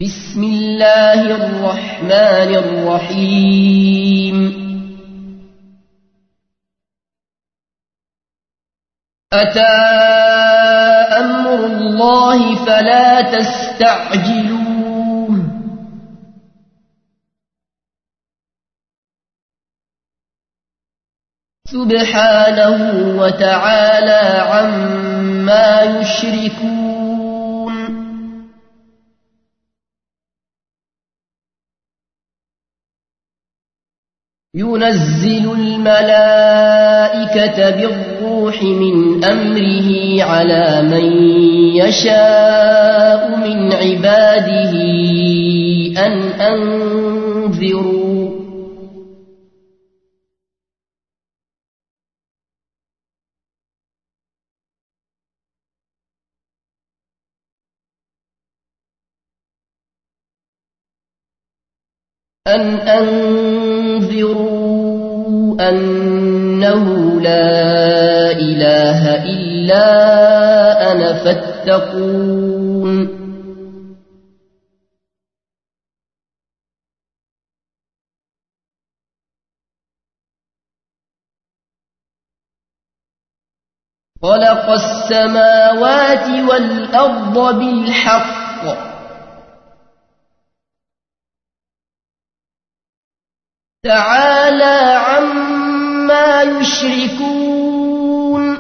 بسم الله الرحمن الرحيم أتى أمر الله فلا تستعجلوه سبحانه وتعالى عما يشركون ينزل الملائكة بالروح من أمره على من يشاء من عباده أن أنذروا أنه لا إله إلا أنا فاتقون خلق السماوات والأرض بالحق تعالى عما يشركون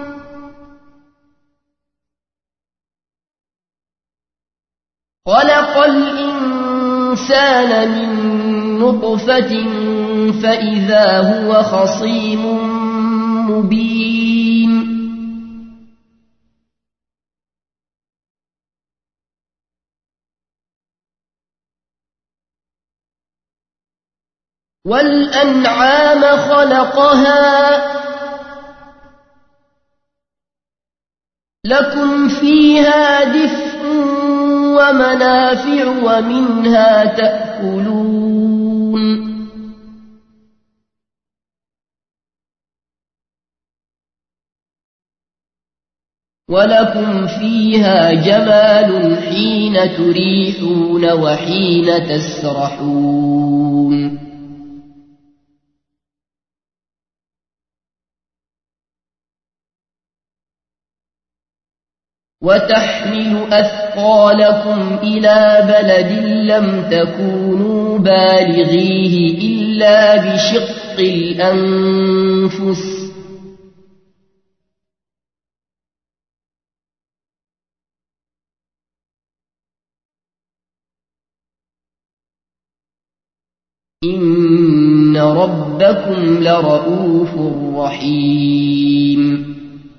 خلق الإنسان من نطفة فإذا هو خصيم مبين والأنعام خلقها لكم فيها دفء ومنافع ومنها تأكلون ولكم فيها جمال حين تريحون وحين تسرحون وتحمل أثقالكم إلى بلد لم تكونوا بالغيه إلا بشق الأنفس إن ربكم لرؤوف رحيم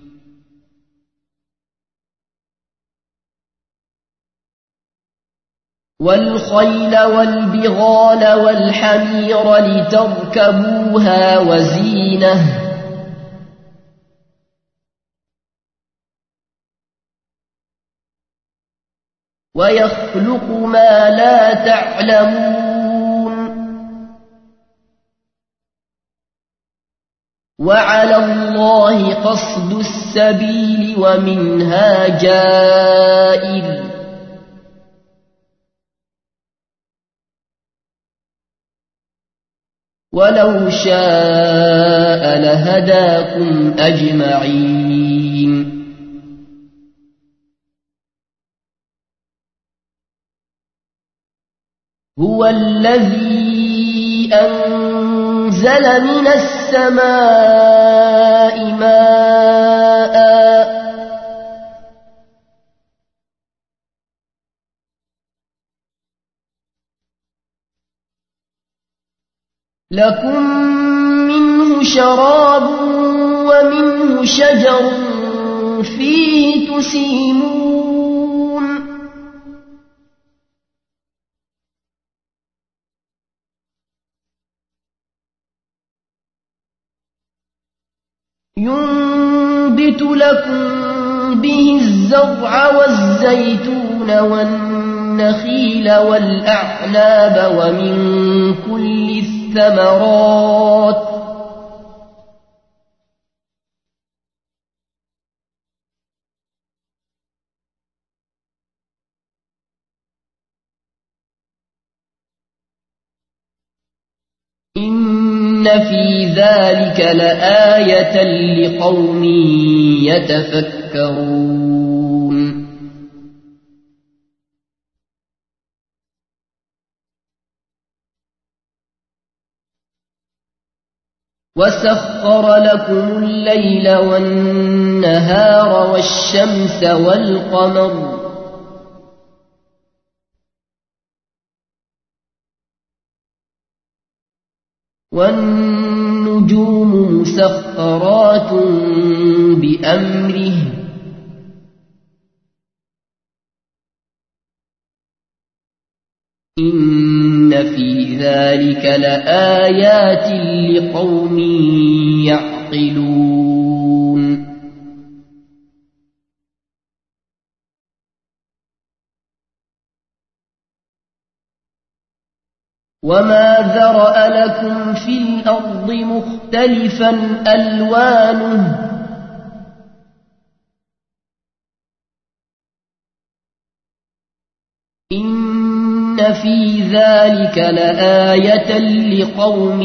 والخيل والبغال والحمير لتركبوها وزينة ويخلق ما لا تعلمون وعلى الله قصد السبيل ومنها جائر ولو شاء لهداكم أجمعين هو الذي أنزل من السماء ماء لكم منه شراب ومنه شجر فيه تسيمون ينبت لكم به الزرع والزيتون والنخيل والأعناب ومن كل الثمرات في ذلك لآية لقوم يتفكرون وسخر لكم الليل والنهار والشمس والقمر والنجوم مسخرات بأمره إن في ذلك لآيات لقوم يعقلون وما ذرأ لكم في الأرض مختلفا ألوانه إن في ذلك لآية لقوم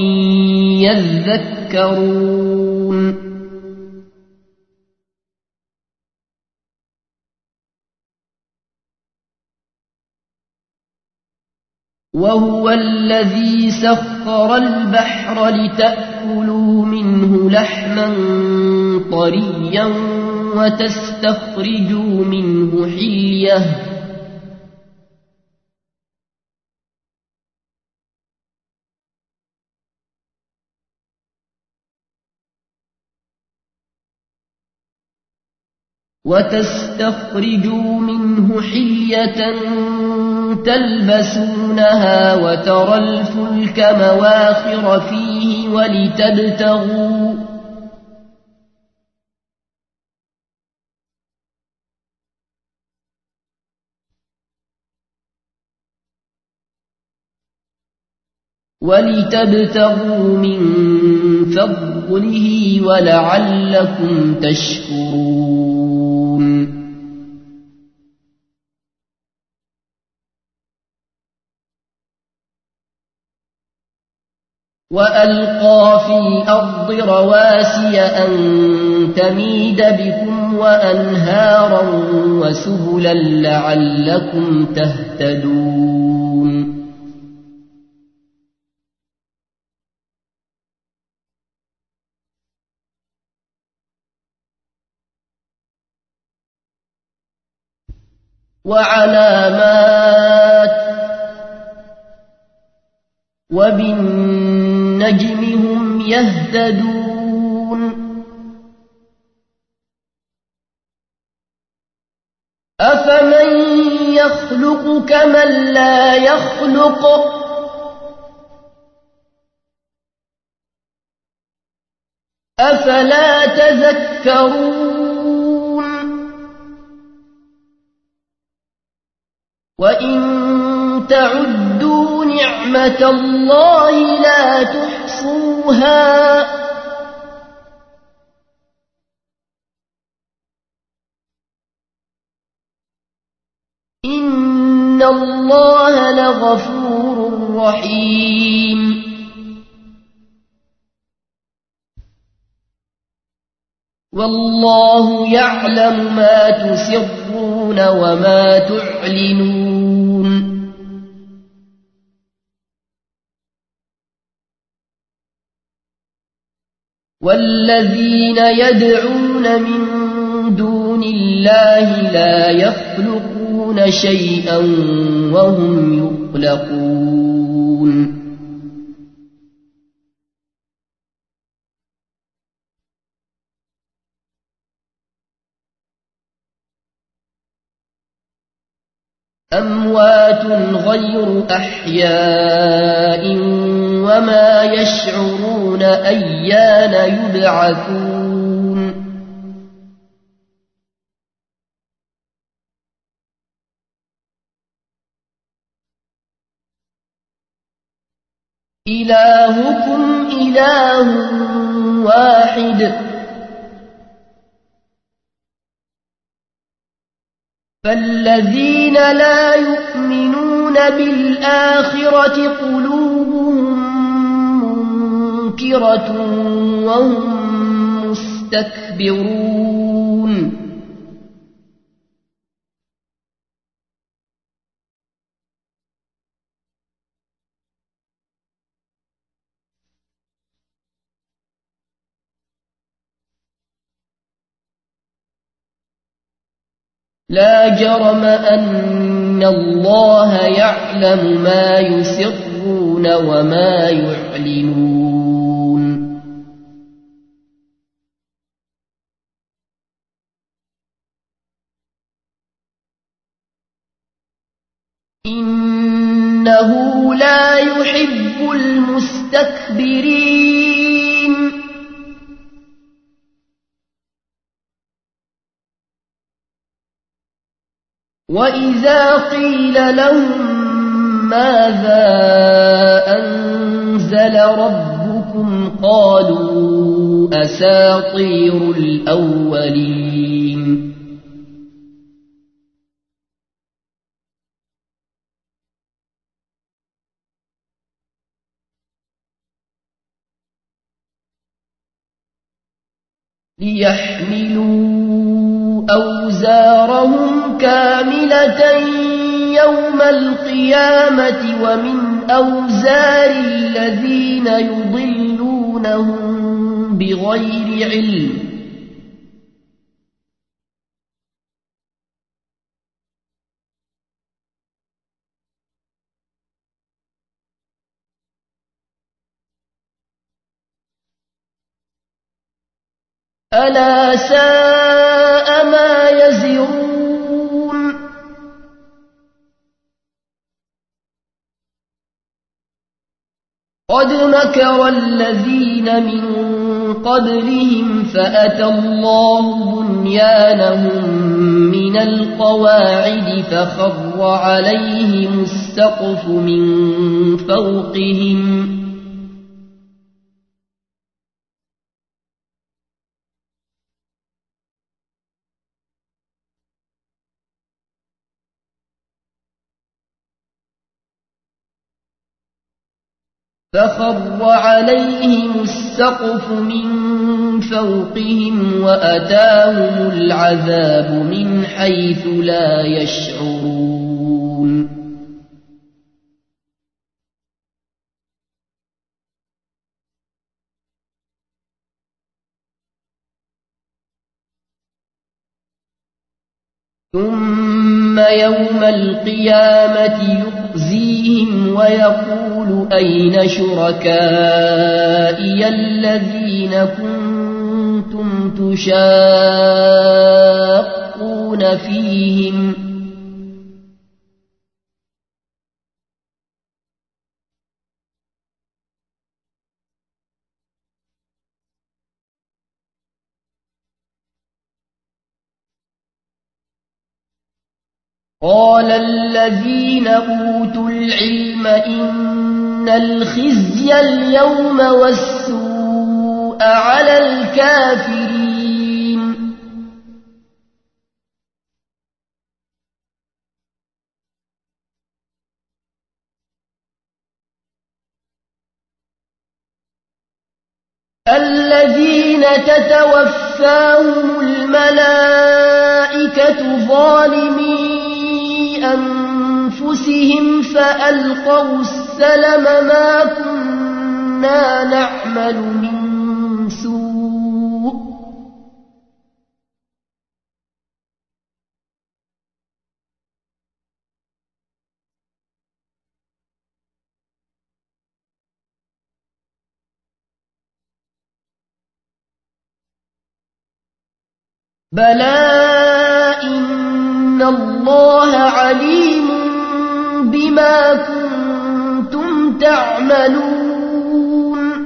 يذكرون وهو الذي سخر البحر لتأكلوا منه لحما طريا وتستخرجوا منه حلية تلبسونها وترى الفلك مواخر فيه ولتبتغوا من فضله ولعلكم تشكرون وألقى في الأرض رواسي أن تميد بكم وأنهارا وسبلا لعلكم تهتدون وعلامات وبالنجم هم يهتدون أفمن يخلق كمن لا يخلق أفلا تذكرون وإن تعدوا نعمة الله لا تحصوها إن الله لغفور رحيم والله يعلم ما تسرون وما تعلنون والذين يدعون من دون الله لا يخلقون شيئا وهم يخلقون أموات غير أحياء وما يشعرون أيان يبعثون إلهكم إله واحد فالذين لا يؤمنون بالآخرة قلوبهم تذكرة وهم مستكبرون لا جرم أن الله يعلم ما يسرون وما يعلنون إنه لا يحب المستكبرين وإذا قيل لهم ماذا أنزل ربكم قالوا أساطير الأولين ليحملوا أوزارهم كاملة يوم القيامة ومن أوزار الذين يضلونهم بغير علم ألا ساء ما يزرون قد مكر الذين من قبلهم فأتى الله بنيانهم من القواعد فخر عليهم السقف من فوقهم وأتاهم العذاب من حيث لا يشعرون ثم يوم القيامة يخزيهم ويقول أين شركائي الذين كنتم تشاقون فيهم قال الذين أوتوا العلم إن الخزي اليوم والسوء على الكافرين الذين تتوفاهم الملائكة ظالمين أنفسهم فألقوا السلم ما كنا نعمل من سوء بلى إن الله عليم بما كنتم تعملون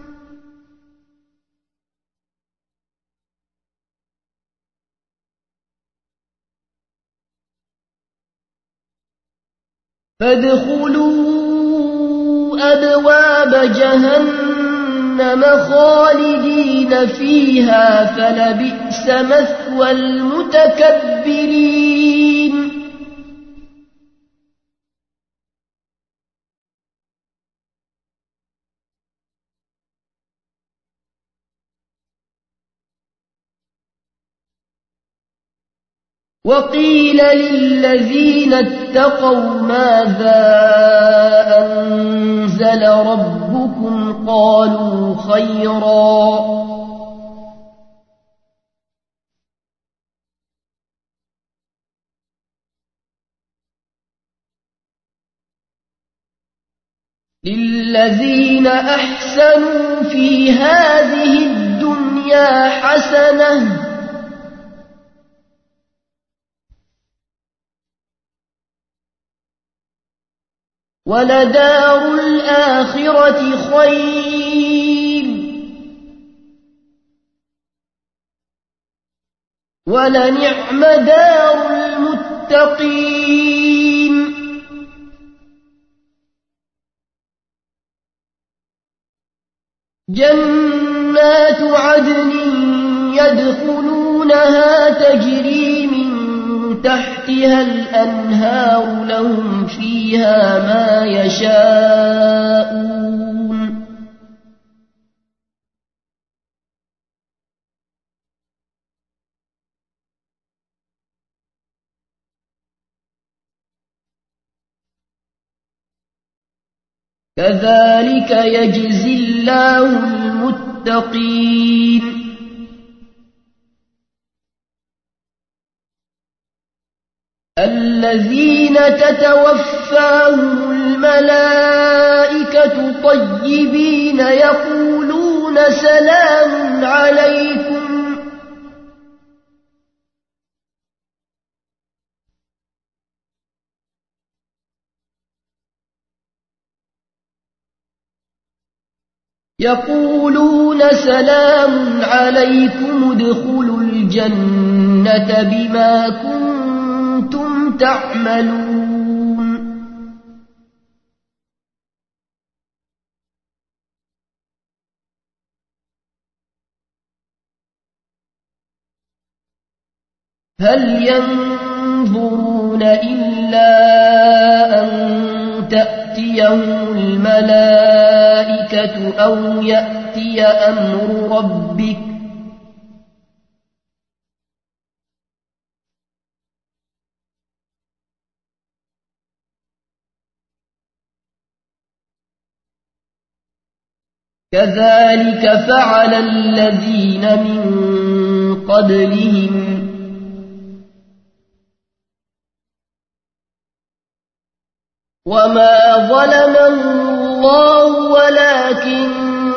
فادخلوا أبواب جهنم خالدين فيها فلبئس مثوى المتكبرين وقيل للذين اتقوا ماذا أنزل ربكم قالوا خيرا للذين أحسنوا في هذه الدنيا حسنة ولدار الآخرة خير ولنعم دار المتقين جنات عدن يدخلونها تجري من تحتها الأنهار لهم فيها ما يشاءون كذلك يجزي الله المتقين الذين تتوفاهم الملائكة طيبين يقولون سلام عليكم ادخلوا الجنة بما كنتم تعملون هل ينظرون إلا أن تأتيهم الملائكة أو يأتي أمر ربك كذلك فعل الذين من قبلهم وما ظلمهم الله ولكن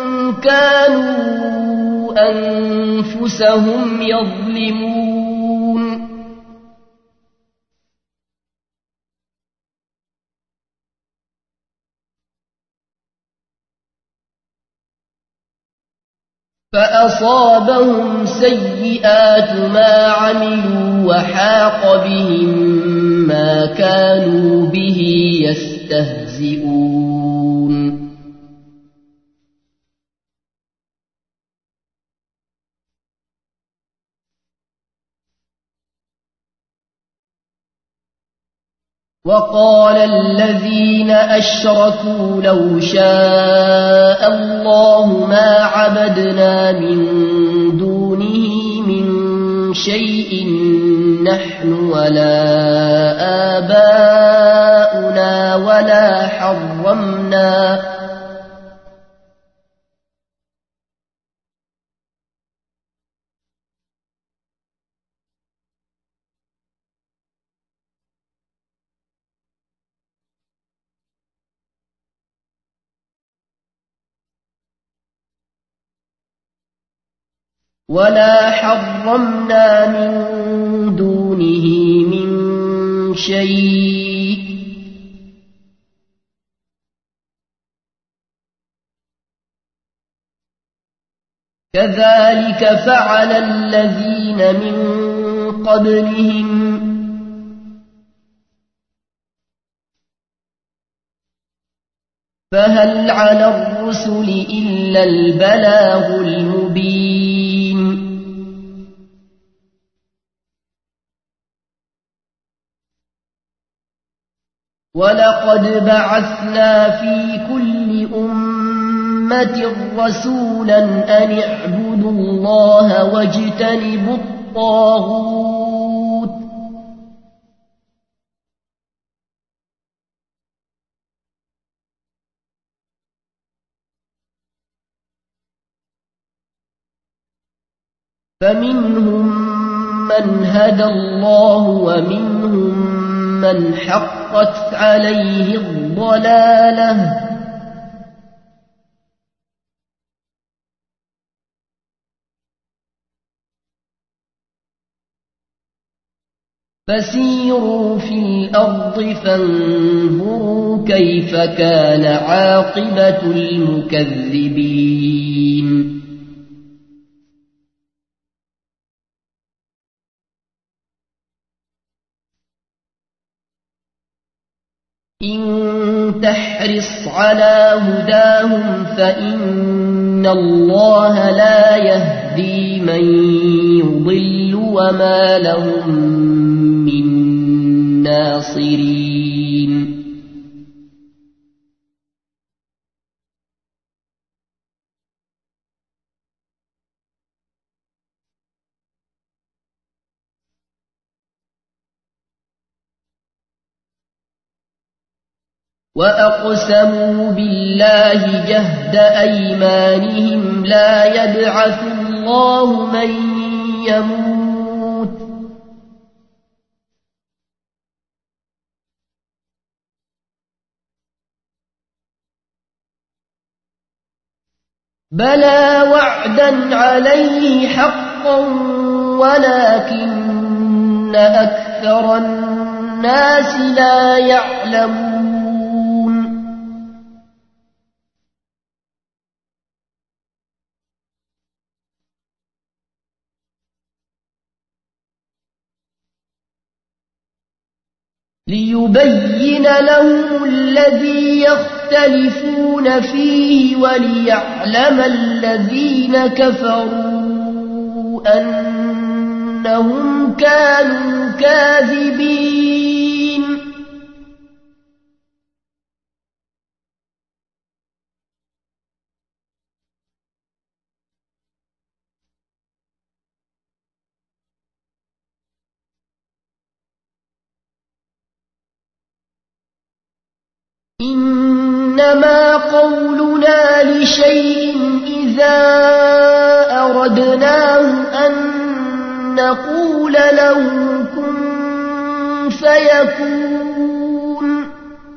كانوا أنفسهم يظلمون فأصابهم سيئات ما عملوا وحاق بهم ما كانوا به يستهزئون وقال الذين أشركوا لو شاء الله ما عبدنا من دونه من شيء نحن ولا آباؤنا ولا حرمنا من دونه من شيء كذلك فعل الذين من قبلهم فهل على الرسل إلا البلاغ المبين ولقد بعثنا في كل أمة رسولا أن اعبدوا الله واجتنبوا الطاغوت فمنهم من هدى الله ومنهم من حقت عليه الضلالة فسيروا في الأرض فانظروا كيف كان عاقبة المكذبين إن تحرص على هداهم فإن الله لا يهدي من يضل وما لهم من ناصرين وأقسموا بالله جهد أيمانهم لا يبعث الله من يموت بلى وعدا عليه حقا ولكن أكثر الناس لا يعلمون ليبين لهم الذي يختلفون فيه وليعلم الذين كفروا أنهم كانوا كاذبين إنما قولنا لشيء إذا أردناه أن نقول له كن فيكون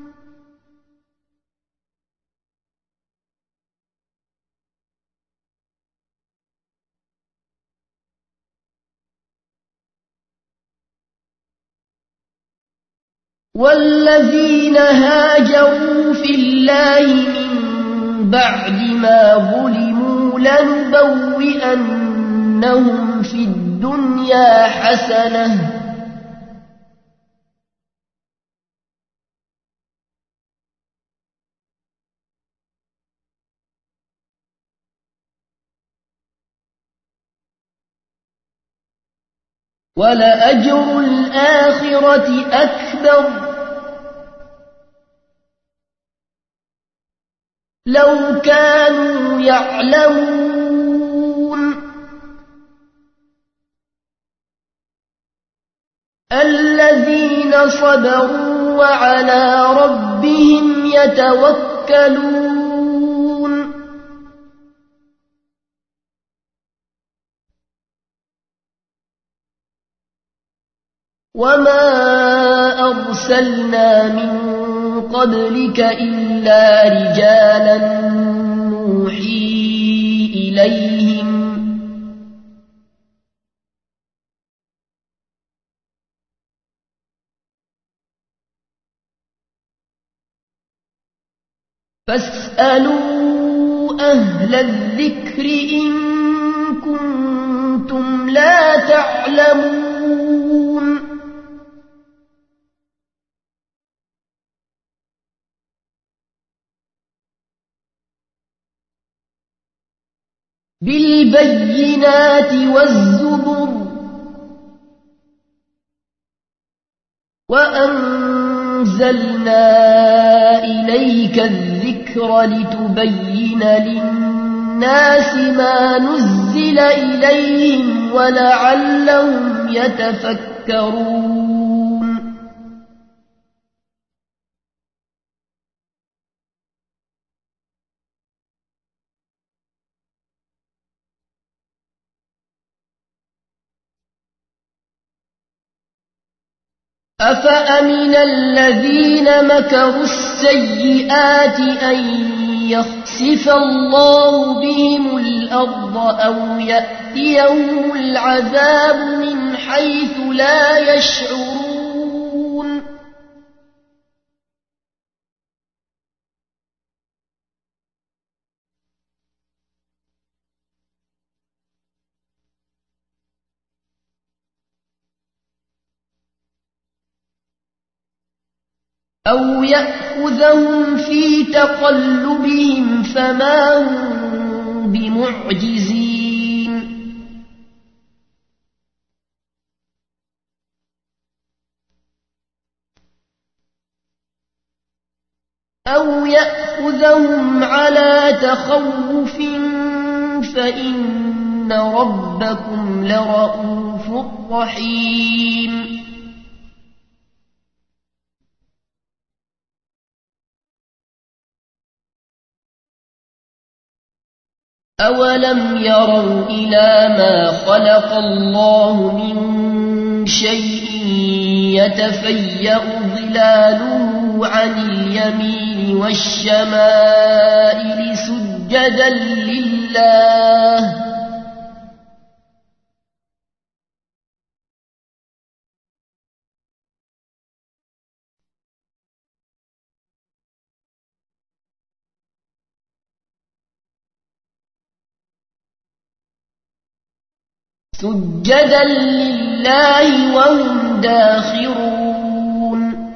والذين هاجروا في الله من بعد ما ظلموا لنبوئنهم في الدنيا حسنة ولأجر الآخرة أكبر لو كانوا يعلمون الذين صبروا وعلى ربهم يتوكلون وما أرسلنا من قبلك إلا رجالا نوحي إليهم فاسألوا أهل الذكر إن كنتم لا تعلمون بالبينات والزبر وأنزلنا إليك الذكر لتبين للناس ما نزل إليهم ولعلهم يتفكرون أفأمن الذين مكروا السيئات أن يخسف الله بهم الأرض أو يأتيهم العذاب من حيث لا يشعرون أو يأخذهم في تقلبهم فما هم بمعجزين أو يأخذهم على تخوف فإن ربكم لرؤوف رحيم أولم يروا إلى ما خلق الله من شيء يتفيأ ظلاله عن اليمين والشمائل سجدا لله سجدا لله وهم داخرون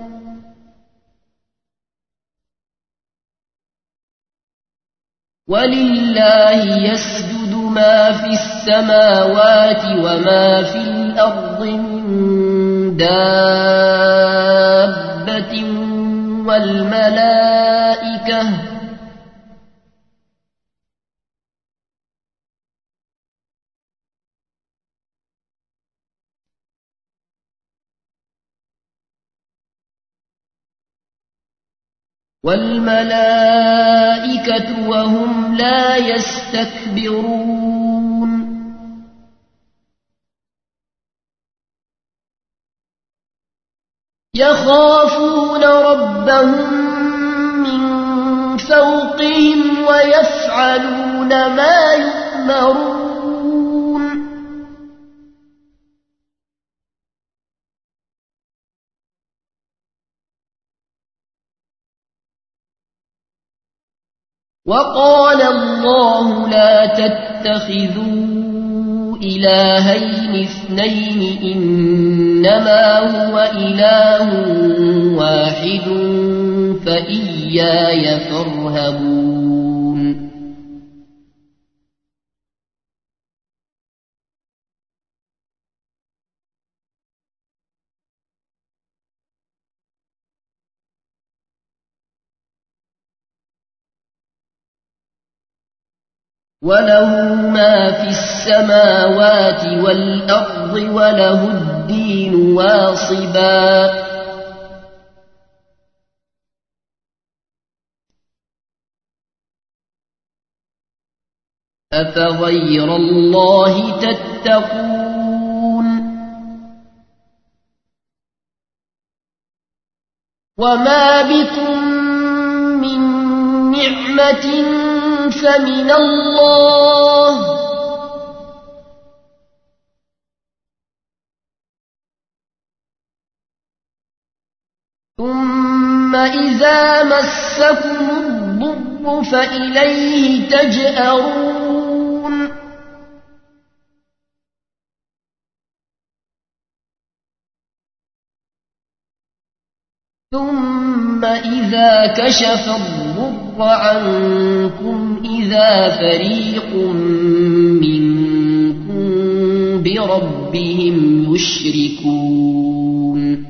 ولله يسجد ما في السماوات وما في الأرض من دابة والملائكة وهم لا يستكبرون يخافون ربهم من فوقهم ويفعلون ما يؤمرون وقال الله لا تتخذوا إلهين اثنين إنما هو إله واحد فإياي فارهبون وله ما في السماوات والأرض وله الدين واصبا أفغير الله تتقون وما بكم من نعمة فمن الله ثم إذا مسكم الضر فإليه تجأرون ثم إذا كشف الضر عنكم إذا فريق منكم بربهم يشركون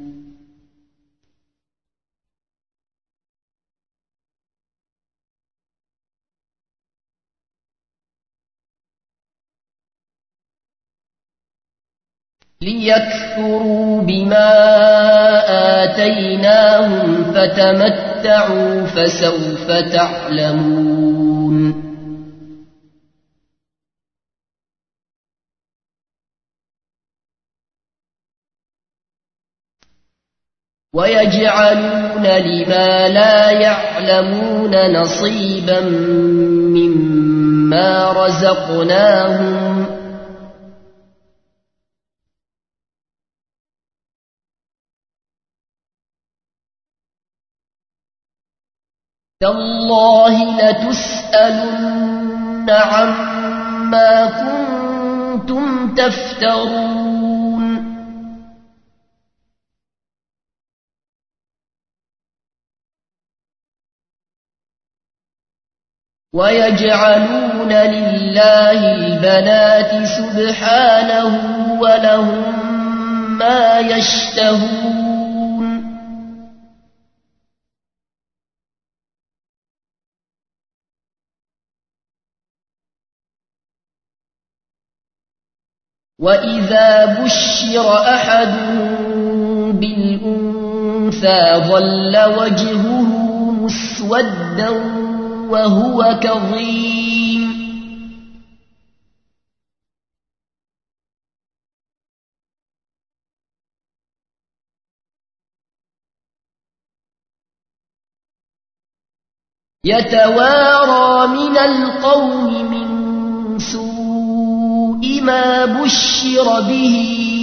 ليكفروا بما آتيناهم فتمتعوا فسوف تعلمون ويجعلون لما لا يعلمون نصيبا مما رزقناهم تالله لتسألن عما كنتم تفترون ويجعلون لله البنات سبحانه ولهم ما يشتهون وإذا بشر أحدهم بالأنثى ظل وجهه مسودا وهو كظيم يتوارى من القوم من سوء ما بشر به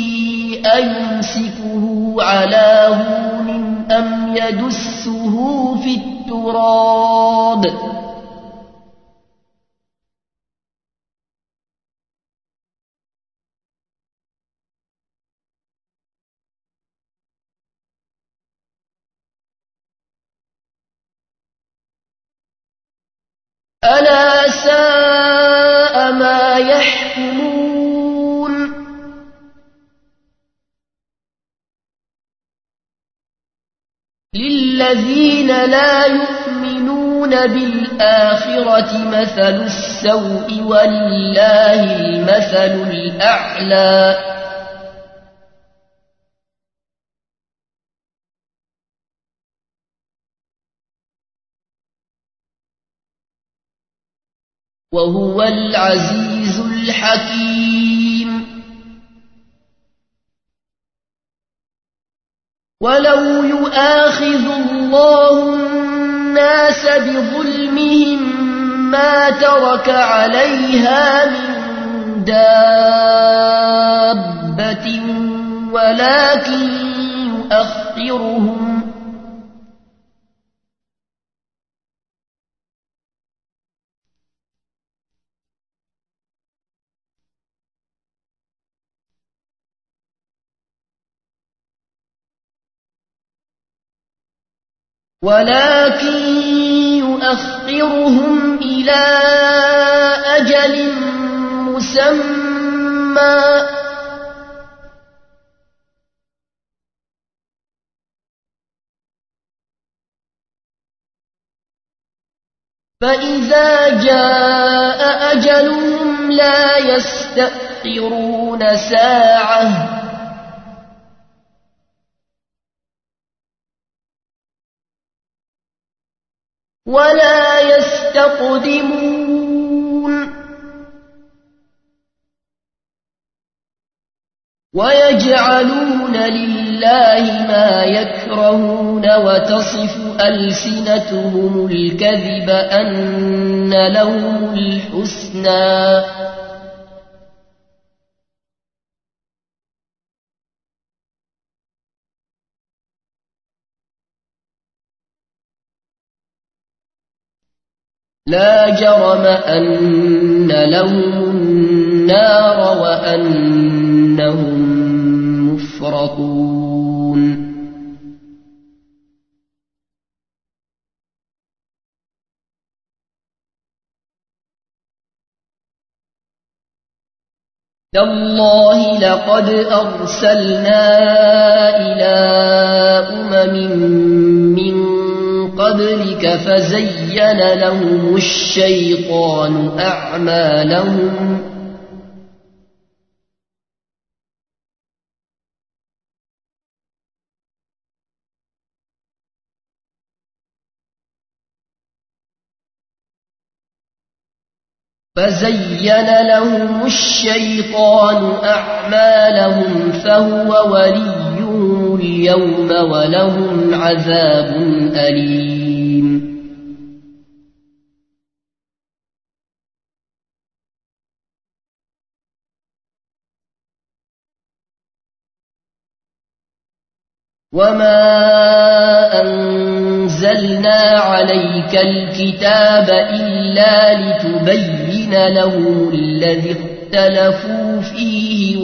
أيمسكه على هون أم يدسه في التراب ألا ساء ما يحكمون للذين لا يؤمنون بالآخرة مثل السوء ولله المثل الأعلى وهو العزيز الحكيم ولو يؤاخذ الله الناس بظلمهم ما ترك عليها من دابة ولكن يؤخرهم إلى أجل مسمى فإذا جاء أجلهم لا يستأخرون ساعة ولا يستقدمون ويجعلون لله ما يكرهون وتصف ألسنتهم الكذب أن لهم الحسنى لا جرم أن لهم النار وأنهم مفرطون تالله لقد أرسلنا إلى من قبلك فزين لهم الشيطان أعمالهم فهو وليهم اليوم ولهم عذاب أليم. وما أنزلنا عليك الكتاب إلا لتبين لهم الذي اختلفوا فيه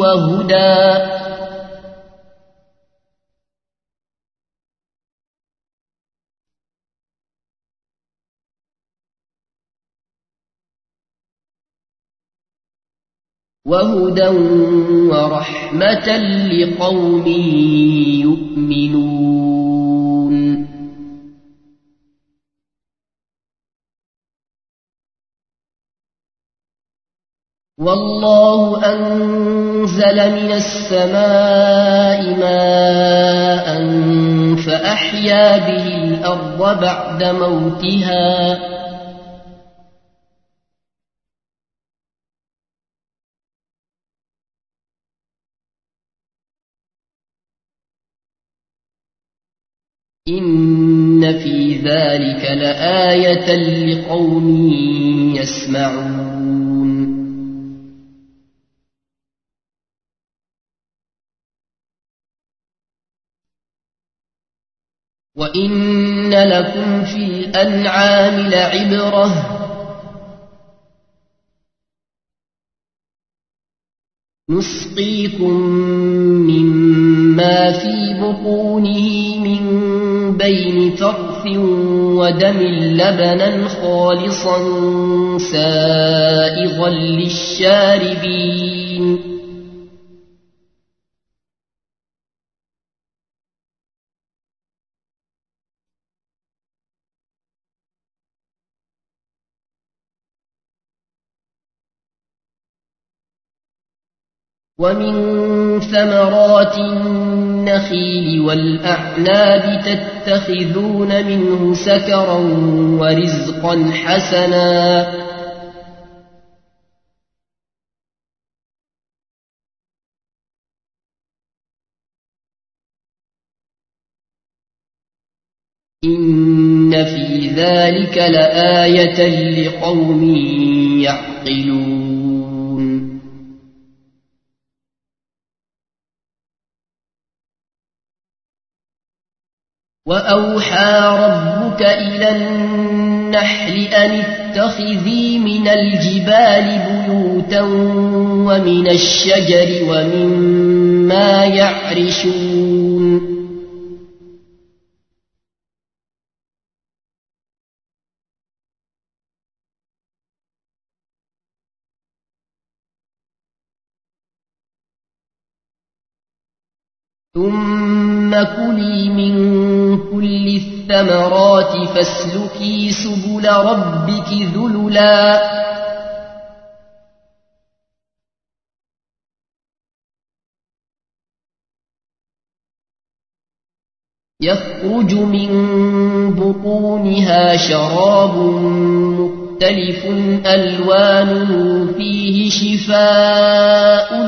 وهدى ورحمة لقوم يؤمنون. والله أنزل من السماء ماء فأحيا به الأرض بعد موتها إن في ذلك لآية لقوم يسمعون. وإن لكم في الأنعام لعبرة نسقيكم مما في بطونه من بين فرث ودم لبنا خالصا سائغا للشاربين. ومن ثمرات النخيل والأعناب تتخذون منه سكرا ورزقا حسنا إن في ذلك لآية لقوم يعقلون. وأوحى ربك إلى النحل أن اتخذي من الجبال بيوتا ومن الشجر ومما يعرشون. ثم كلي من كل الثمرات فاسلكي سبل ربك ذللا يخرج من بطونها شراب مختلف ألوانه فيه شفاء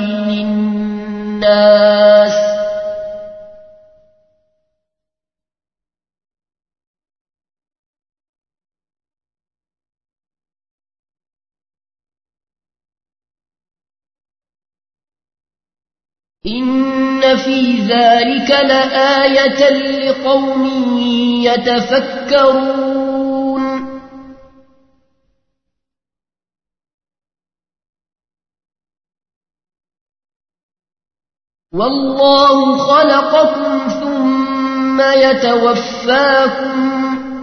للناس إن في ذلك لآية لقوم يتفكرون. والله خلقكم ثم يتوفاكم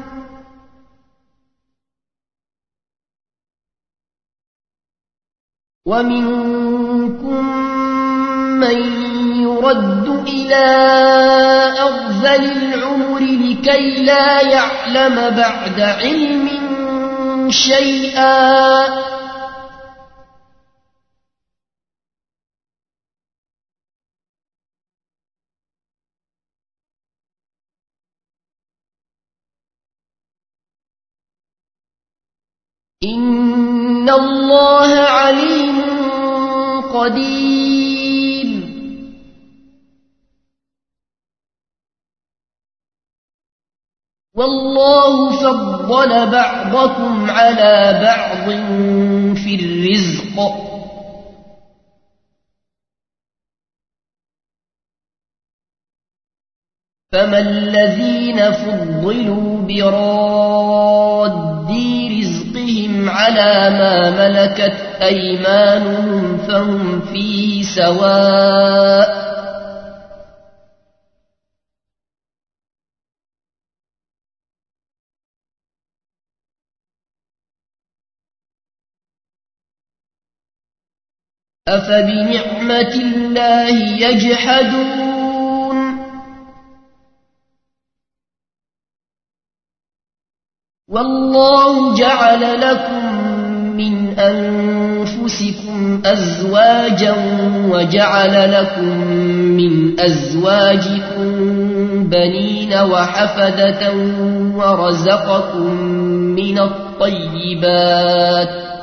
ومنكم من يرد إلى أرذل العمر لكي لا يعلم بعد علم شيئا إن الله عليم قدير. والله فضل بعضكم على بعض في الرزق فما الذين فضلوا براد رزقهم على ما ملكت أيمانهم فهم فيه سواء أفبنعمة الله يجحدون والله جعل لكم من أنفسكم أزواجا وجعل لكم من أزواجكم بنين وحفدة ورزقكم من الطيبات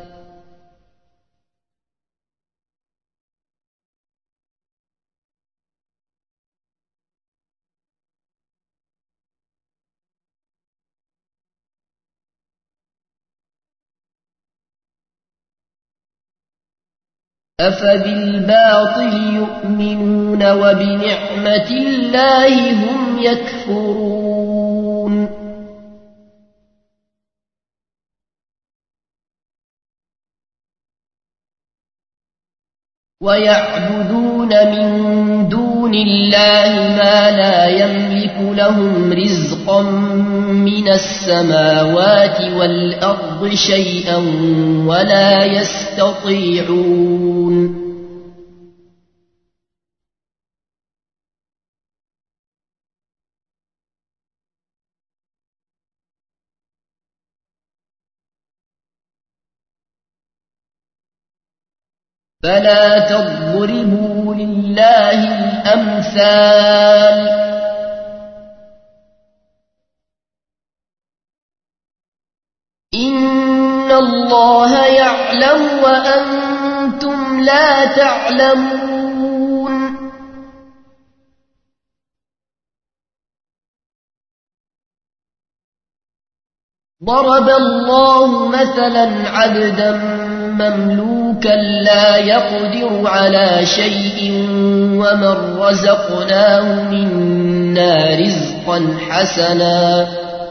أفبالباطل يؤمنون وبنعمة الله هم يكفرون ويعبدون من دون الله ما لا يملك لهم رزقا من السماوات والأرض شيئا ولا يستطيعون فلا تضربوا لله الأمثال إن الله يعلم وأنتم لا تعلمون ضرب الله مثلا عبدا مملوكا لا يقدر على شيء ومن رزقناه منا رزقا حسنا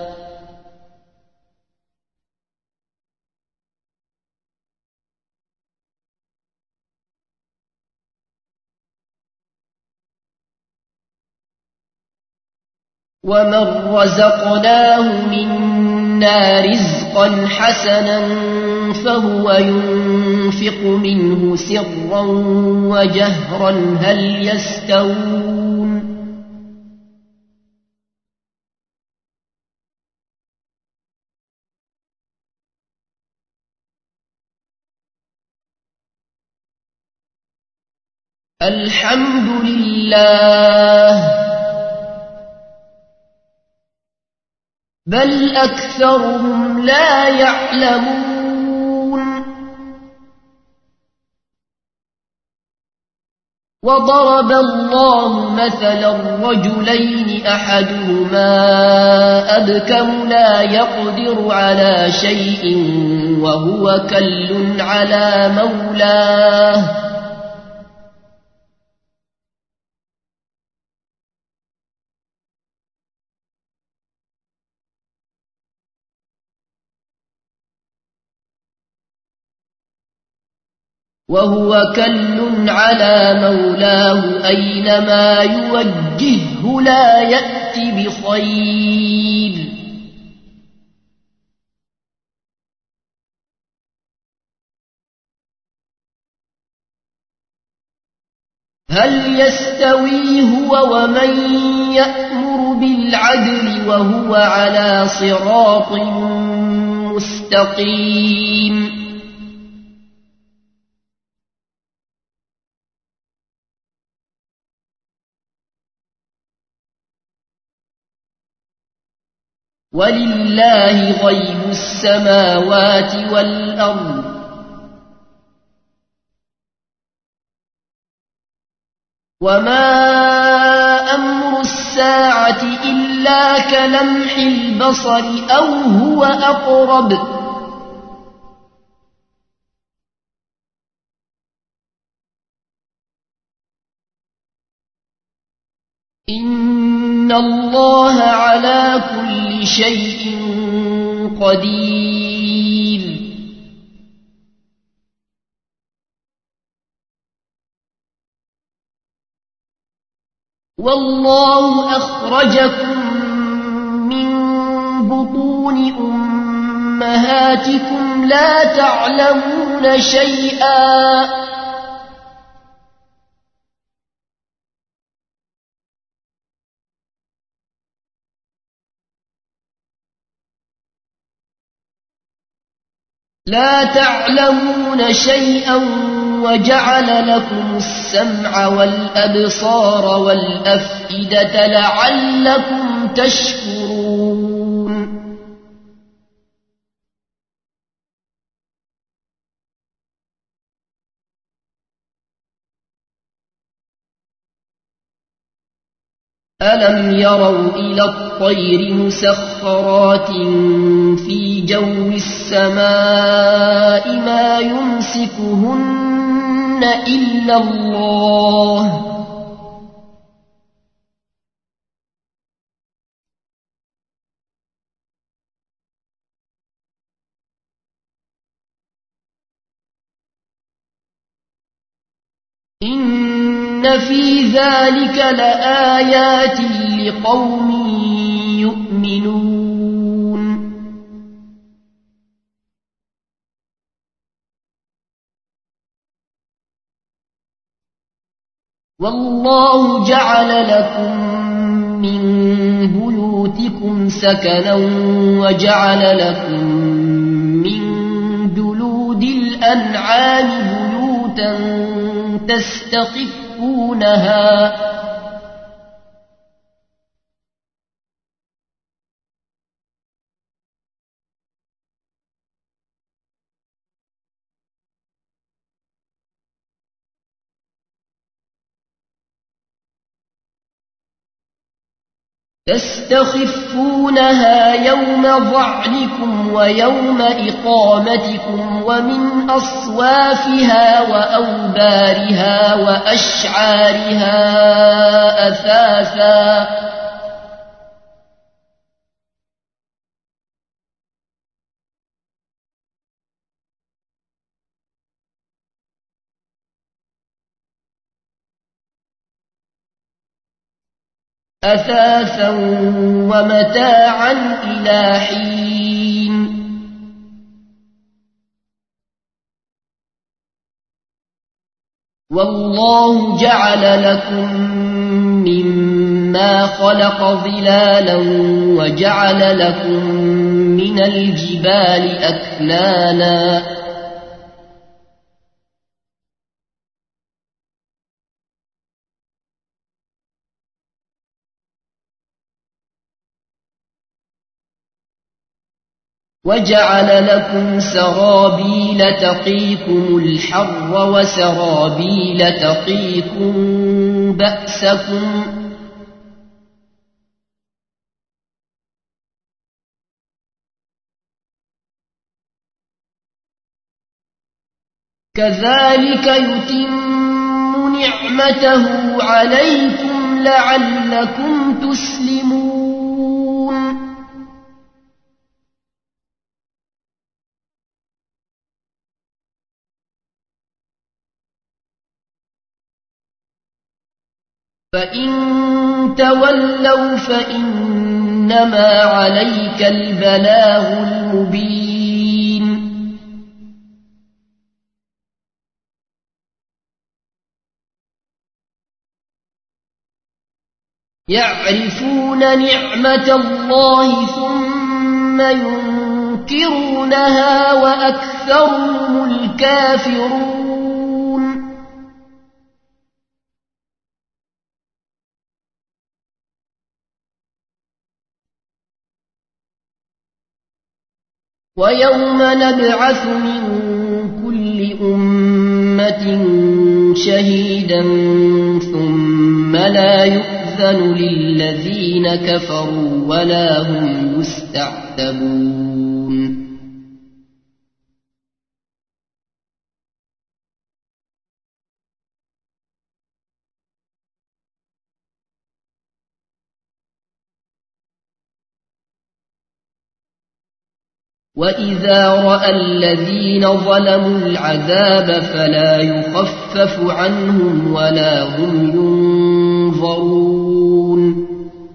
فهو ينفق منه سرا وجهرا هل يستوون الحمد لله بل أكثرهم لا يعلمون وضرب الله مثلا رجلين أحدهما أبكم لا يقدر على شيء وهو كل على مولاه أينما يوجهه لا يأتي بخير هل يستوي هو ومن يأمر بالعدل وهو على صراط مستقيم ولله غيب السماوات والأرض وما أمر الساعة إلا إلا كلمح البصر أو هو أقرب إن الله على كل شيء قدير والله أخرجكم من بطون أمهاتكم لا تعلمون شيئا وجعل لكم السمع والأبصار والأفئدة لعلكم تشكرون ألم يروا إلى الطير مسخرات في جو السماء ما يمسكهن إلا الله إن في ذلك لآيات لقوم يؤمنون والله جعل لكم من بيوتكم سكنا وجعل لكم من جلود الأنعام بيوتا تستخفونها يوم ظعنكم ويوم إقامتكم ومن أصوافها وأوبارها وأشعارها أثاثا ومتاعا إلى حين والله جعل لكم مما خلق ظلالا وجعل لكم من الجبال أكنانا وجعل لكم سرابيل تقيكم الحر وسرابيل تقيكم بأسكم كذلك يتم نعمته عليكم لعلكم تسلمون فإن تولوا فإنما عليك البلاغ المبين يعرفون نعمة الله ثم ينكرونها وأكثرهم الكافرون ويوم نبعث من كل أمة شهيدا ثم لا يؤذن يؤذن للذين كفروا ولا هم يستعتبون وإذا رأى الذين ظلموا العذاب فلا يخفف عنهم ولا هم ينظرون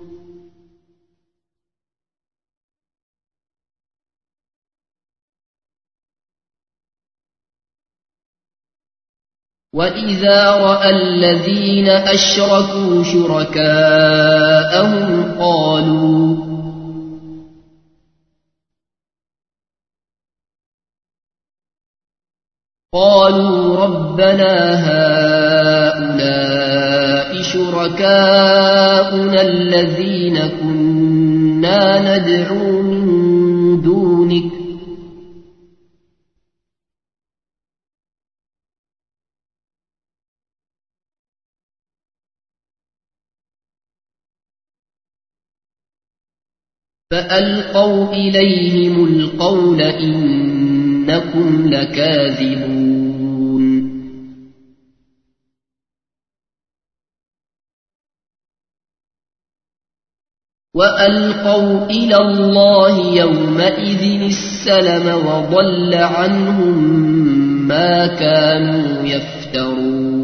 وإذا رأى الذين أشركوا شركاءهم قالوا ربنا هؤلاء شركاؤنا الذين كنا ندعو من دونك فألقوا إليهم القول إنكم لكاذبون وألقوا إلى الله يومئذ السلم وضل عنهم ما كانوا يفترون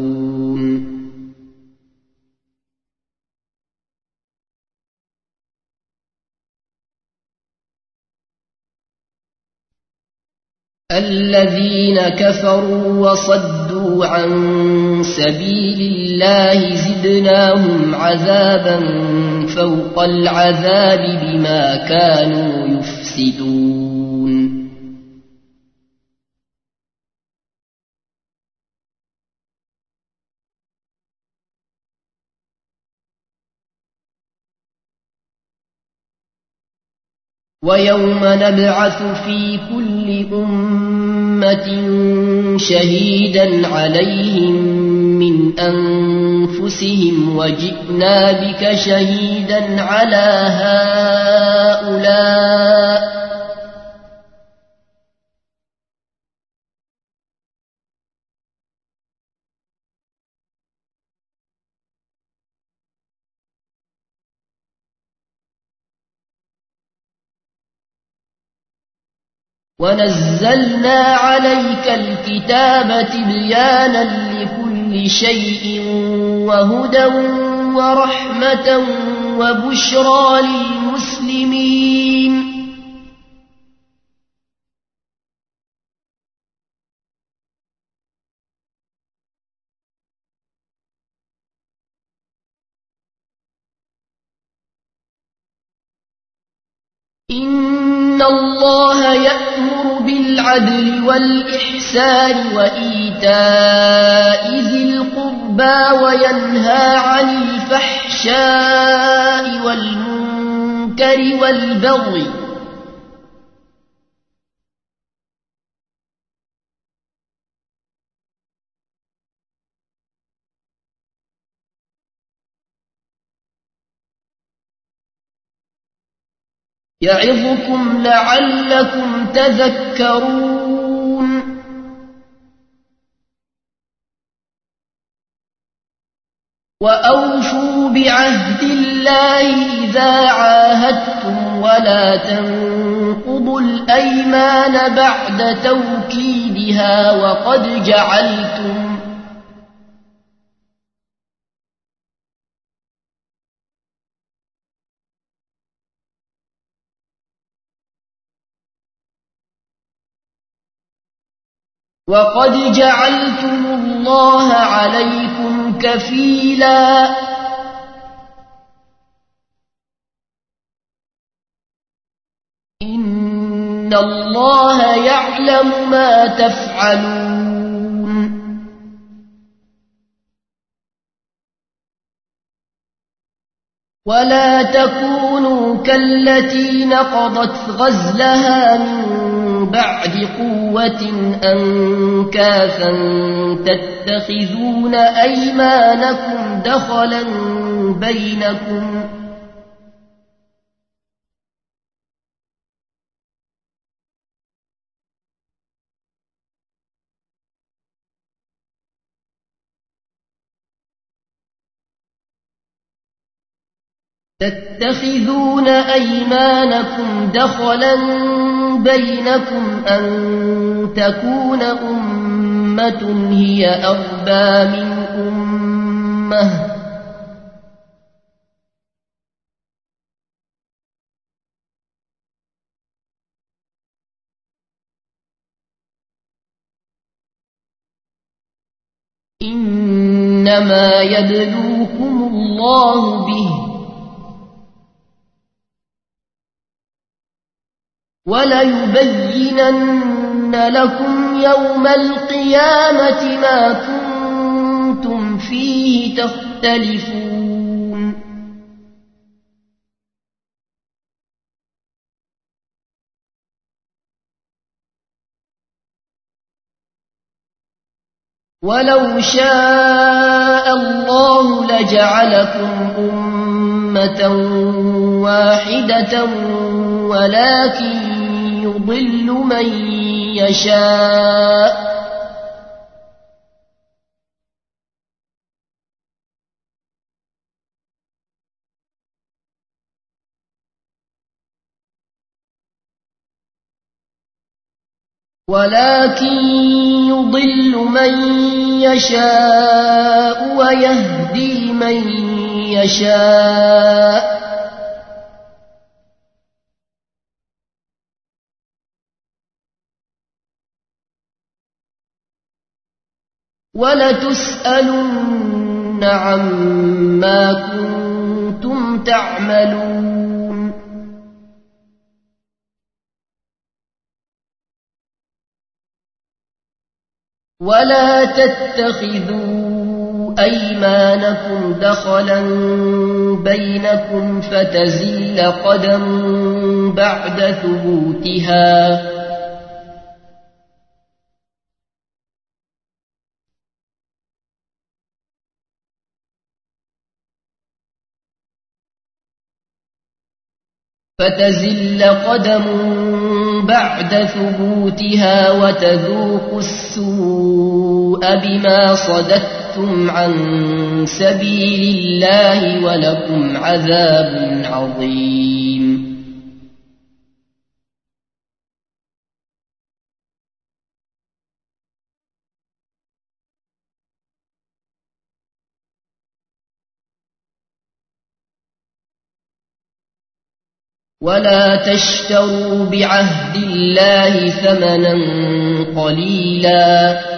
الذين كفروا وصدوا عن سبيل الله زدناهم عذابا فوق العذاب بما كانوا يفسدون ويوم نبعث في كل أمة شهيدا عليهم من أنفسهم وجئنا بك شهيدا على هؤلاء ونزلنا عليك الكتاب تبيانا لكل شيء وهدى ورحمة وبشرى للمسلمين إن الله يأمر بالعدل والإحسان وإيتاء ذي القربى وينهى عن الفحشاء والمنكر والبغي يعظكم لعلكم تذكرون وأوفوا بعهد الله إذا عاهدتم ولا تنقضوا الأيمان بعد توكيدها وقد جعلتم الله عليكم كفيلا إن الله يعلم ما تفعلون ولا تكونوا كالتي نقضت غزلها من بعد قوة أنكاثا تتخذون أيمانكم دخلا بينكم تتخذون أيمانكم دخلا بينكم أن تكون أمة هي أربى من أمة إنما يبلوكم الله به وليبينن لكم يوم القيامة ما كنتم فيه تختلفون ولو شاء الله لجعلكم أمة واحدة ولكن يضل من يشاء ويهدي من يشاء ولتسألن عما كنتم تعملون ولا تتخذوا أيمانكم دخلا بينكم فتزل قدم بعد ثبوتها وتذوقوا السوء بما صددتم عن سبيل الله ولكم عذاب عظيم ولا تشتروا بعهد الله ثمنا قليلا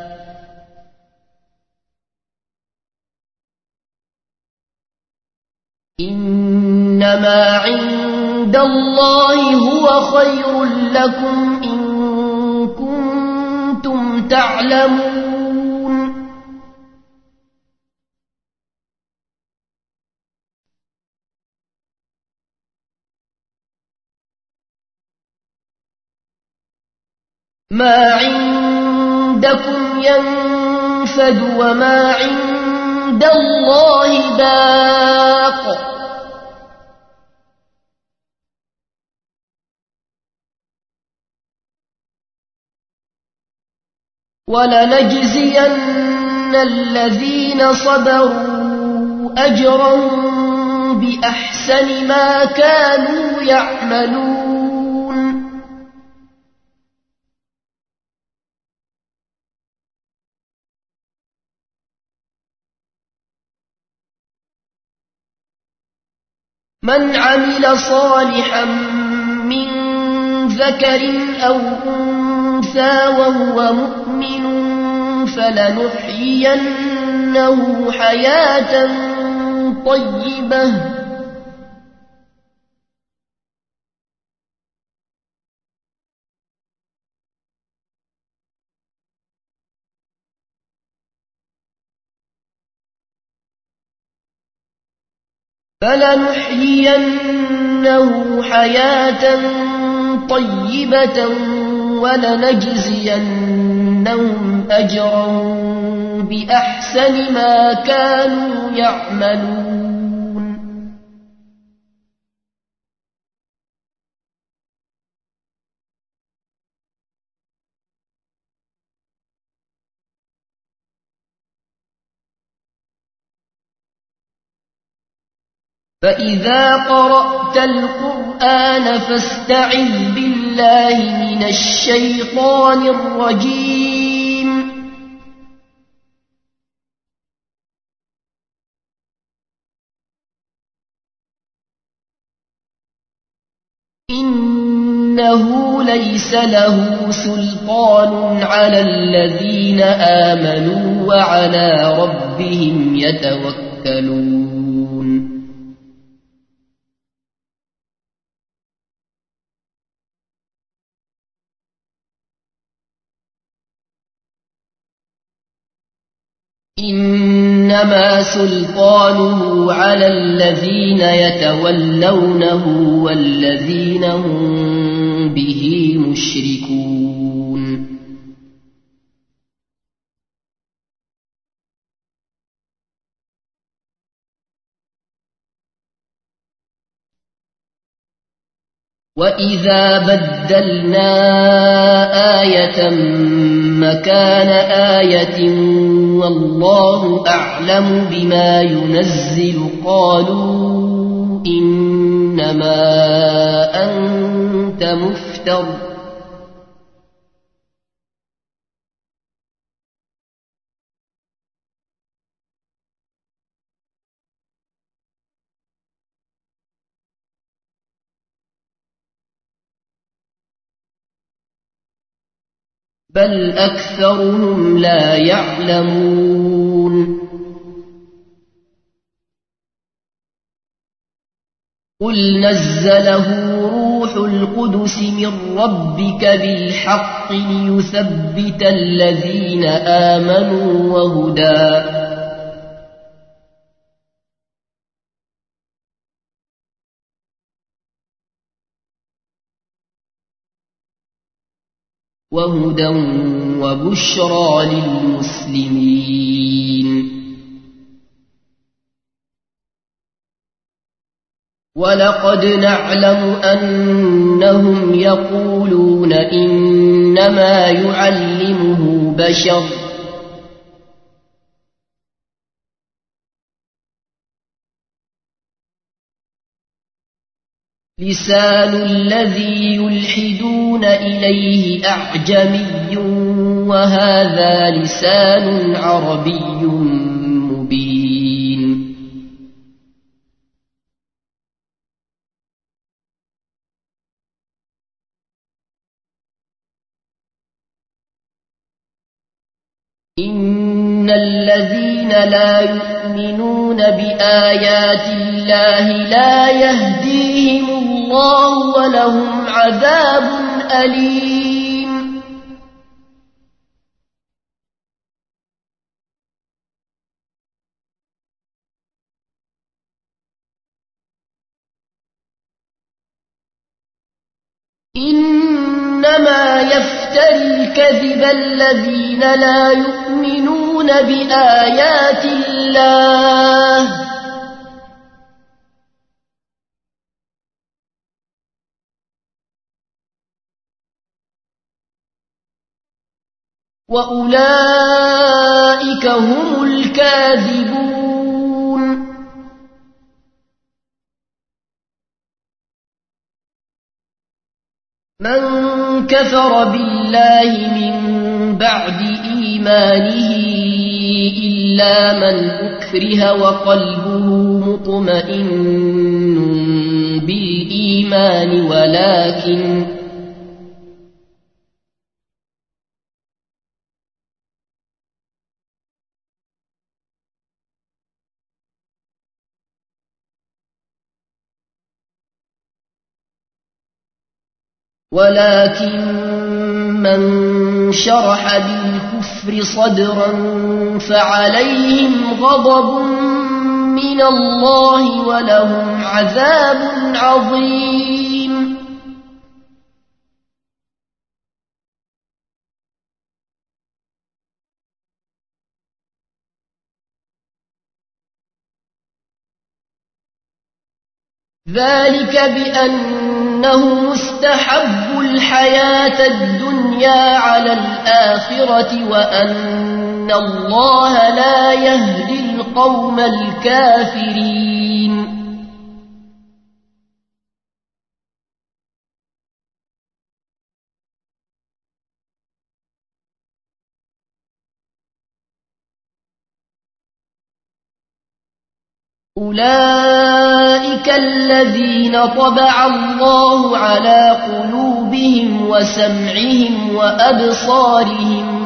إنما عند الله هو خير لكم إن كنتم تعلمون ما عندكم ينفد وما عند الله باق ولنجزين الذين صبروا أجرهم بأحسن ما كانوا يعملون من عمل صالحا من ذكر أو أنثى وهو مؤمن فلنحيينه حياة طيبة ولنجزينهم أجرا بأحسن ما كانوا يعملون فإذا قرأت القرآن فاستعذ بالله من الشيطان الرجيم. إنه ليس له سلطان على الذين آمنوا وعلى ربهم يتوكلون. إنما سلطانه على الذين يتولونه والذين هم به مشركون. وإذا بدلنا آية مكان آية والله أعلم بما ينزل قالوا إنما أنت مفتر بل أكثرهم لا يعلمون. قل نزله روح القدس من ربك بالحق ليثبت الذين آمنوا وهدى وبشرى للمسلمين. ولقد نعلم أنهم يقولون إنما يعلمه بشر لسان الذي يلحدون إليه أعجمي وهذا لسان عربي مبين. إن الذين لا يؤمنون بآيات الله لا يهديهم الله ولهم عذاب أليم. إنما يفتري الكذب الذين لا يؤمنون بآيات الله وأولئك هم الكاذبون. من كفر بالله من بعد إيمانه إلا من أكره وقلبه مطمئن بالإيمان ولكن من شرح بالكفر صدرا فعليهم غضب من الله ولهم عذاب عظيم. ذلك بأنه مستحب الحياة الدنيا على الآخرة وأن الله لا يهدي القوم الكافرين. أولئك الذين طبع الله على قلوبهم وسمعهم وأبصارهم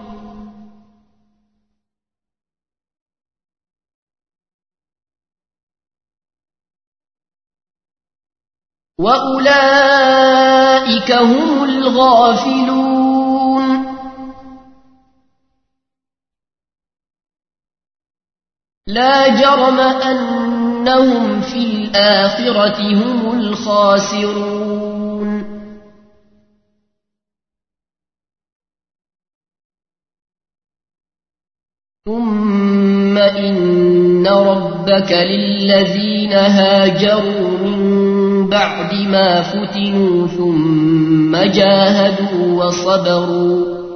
وأولئك هم الغافلون لا جرم أنهم في الآخرة هم الخاسرون ثم إن ربك للذين هاجروا من بعد ما فتنوا ثم جاهدوا وصبروا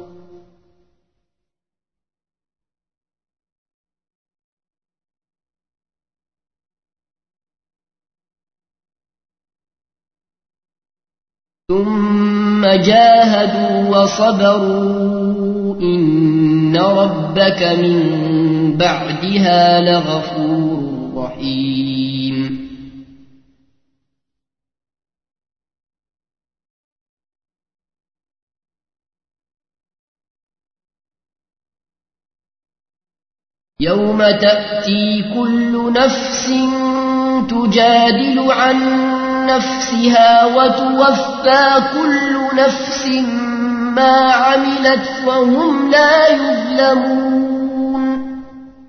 إن ربك من بعدها لغفور رحيم يوم تأتي كل نفس تجادل عن نفسها وتوفى كل نفس ما عملت وهم لا يظلمون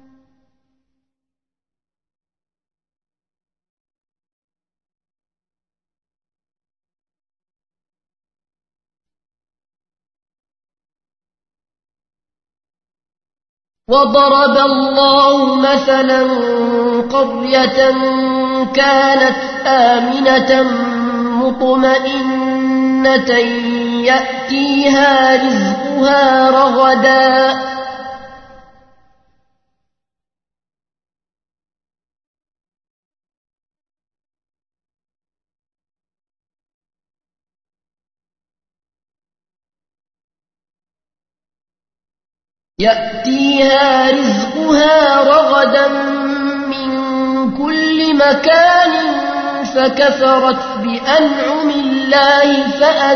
وضرب الله مثلا قرية كانت آمنة مطمئنة يأتيها رزقها رغدا من كل مكان فكفرت بأنعم الله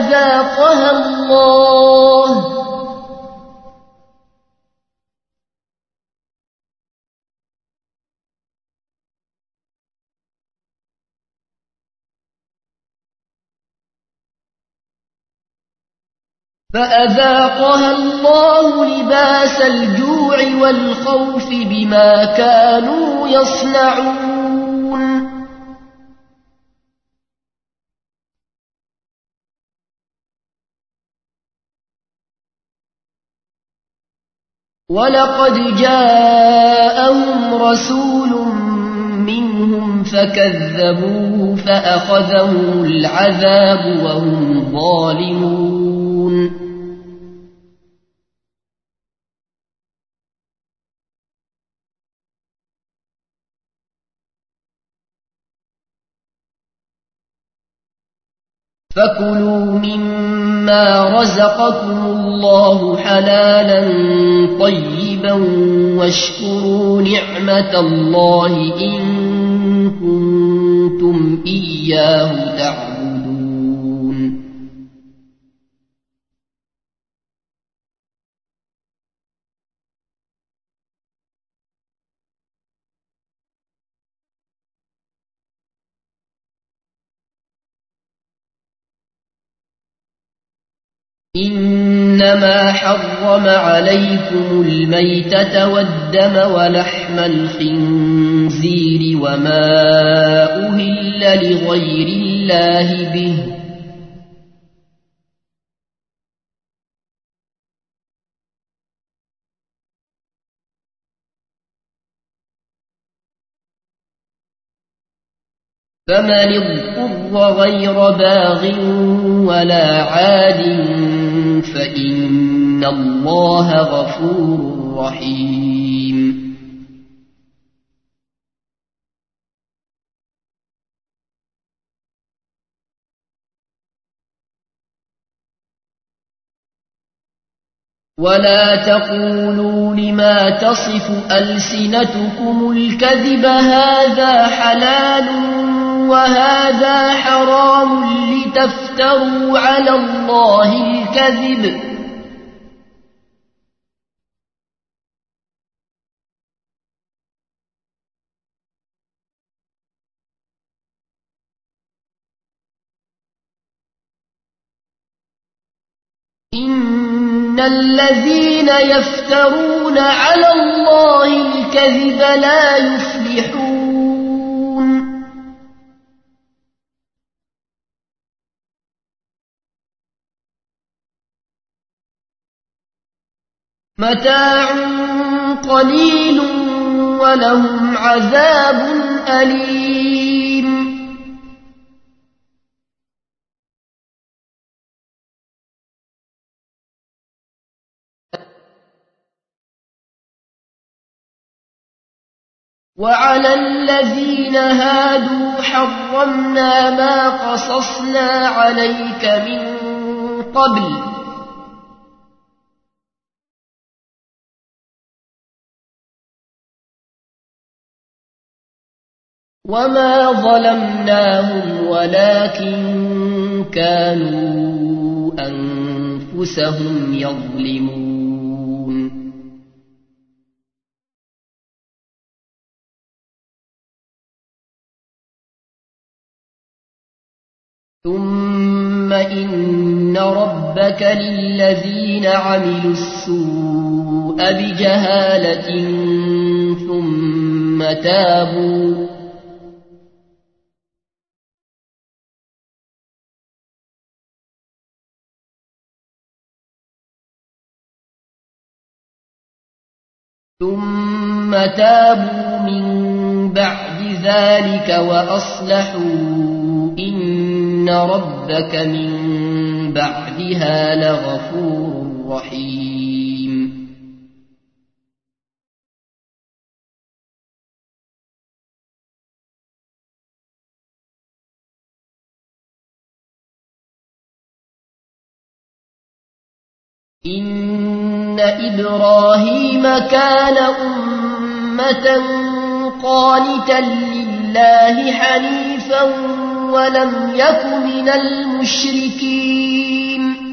فأذاقها الله لباس الجوع والخوف بما كانوا يصنعون ولقد جاءهم رسول منهم فكذبوه فأخذهم العذاب وهم ظالمون فكلوا مما رزقكم الله حلالا طيبا واشكروا نعمة الله إن كنتم إياه تعبدون إنما حرم عليكم الميتة والدم ولحم الخنزير وما أهل لغير الله به فمن اضطر غير باغ ولا عاد فإن الله غفور رحيم ولا تقولوا لما تصف ألسنتكم الكذب هذا حلال وهذا حرام لتفتروا على الله الكذب إن الذين يفترون على الله الكذب لا يفلحون متاع قليل ولهم عذاب أليم وعلى الذين هادوا حرمنا ما قصصنا عليك من قبل وما ظلمناهم ولكن كانوا أنفسهم يظلمون ثم إن ربك للذين عملوا السوء بجهالة ثم تابوا من بعد ذلك وأصلحوا إن ربك من بعدها لغفور رحيم إن إبراهيم كان أمة قانتا لله حنيفا ولم يك من المشركين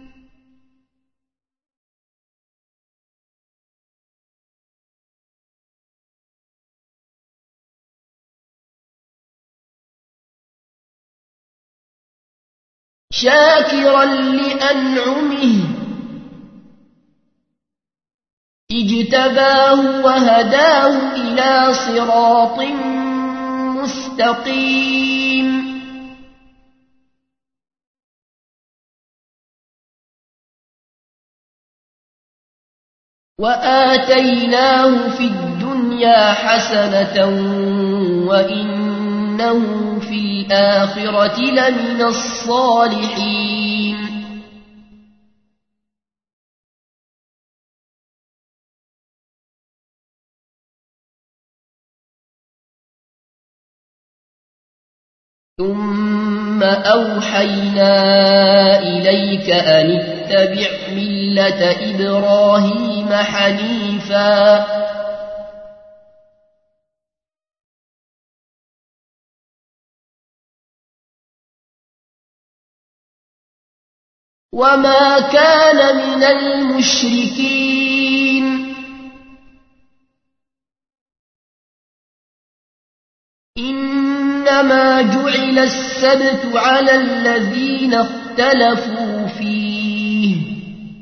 شاكرا لأنعمه اجتباه وهداه إلى صراط مستقيم وآتيناه في الدنيا حسنة وإنه في الآخرة لمن الصالحين ثم أوحينا إليك أن اتبع ملة إبراهيم حنيفا وما كان من المشركين إنما جعل السبت على الذين اختلفوا فيه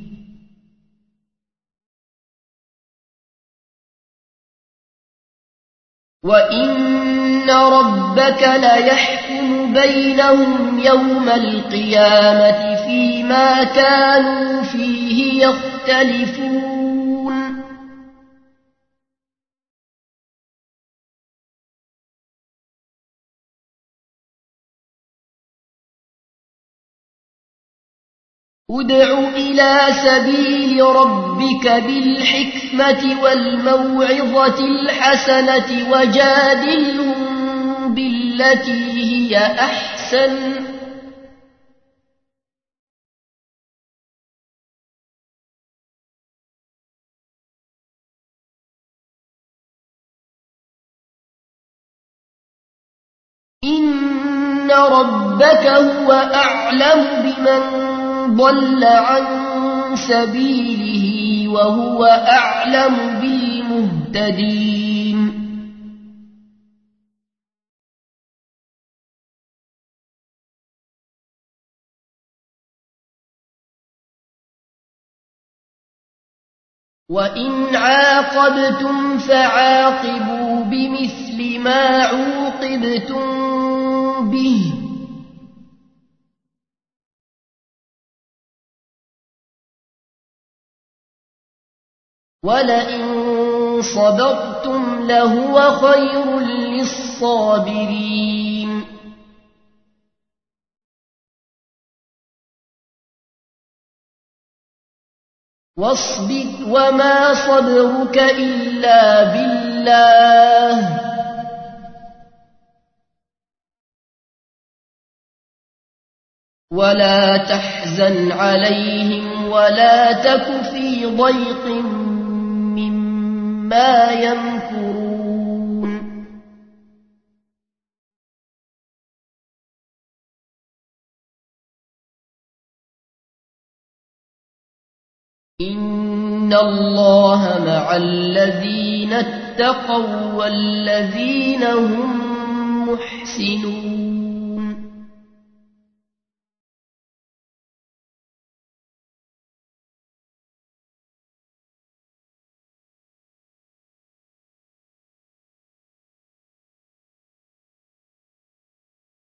وإن ربك ليحكم بينهم يوم القيامة فيما كانوا فيه يختلفون ادع إلى سبيل ربك بالحكمة والموعظة الحسنة وجادلهم بالتي هي أحسن إن ربك هو أعلم بمن ضل عن سبيله وهو أعلم بالمهتدين وإن عاقبتم فعاقبوا بمثل ما عوقبتم به ولئن صبرتم لهو خير للصابرين واصبر وما صبرك إلا بالله ولا تحزن عليهم ولا تك في ضيق مما يمكرون إن الله مع الذين اتقوا والذين هم محسنون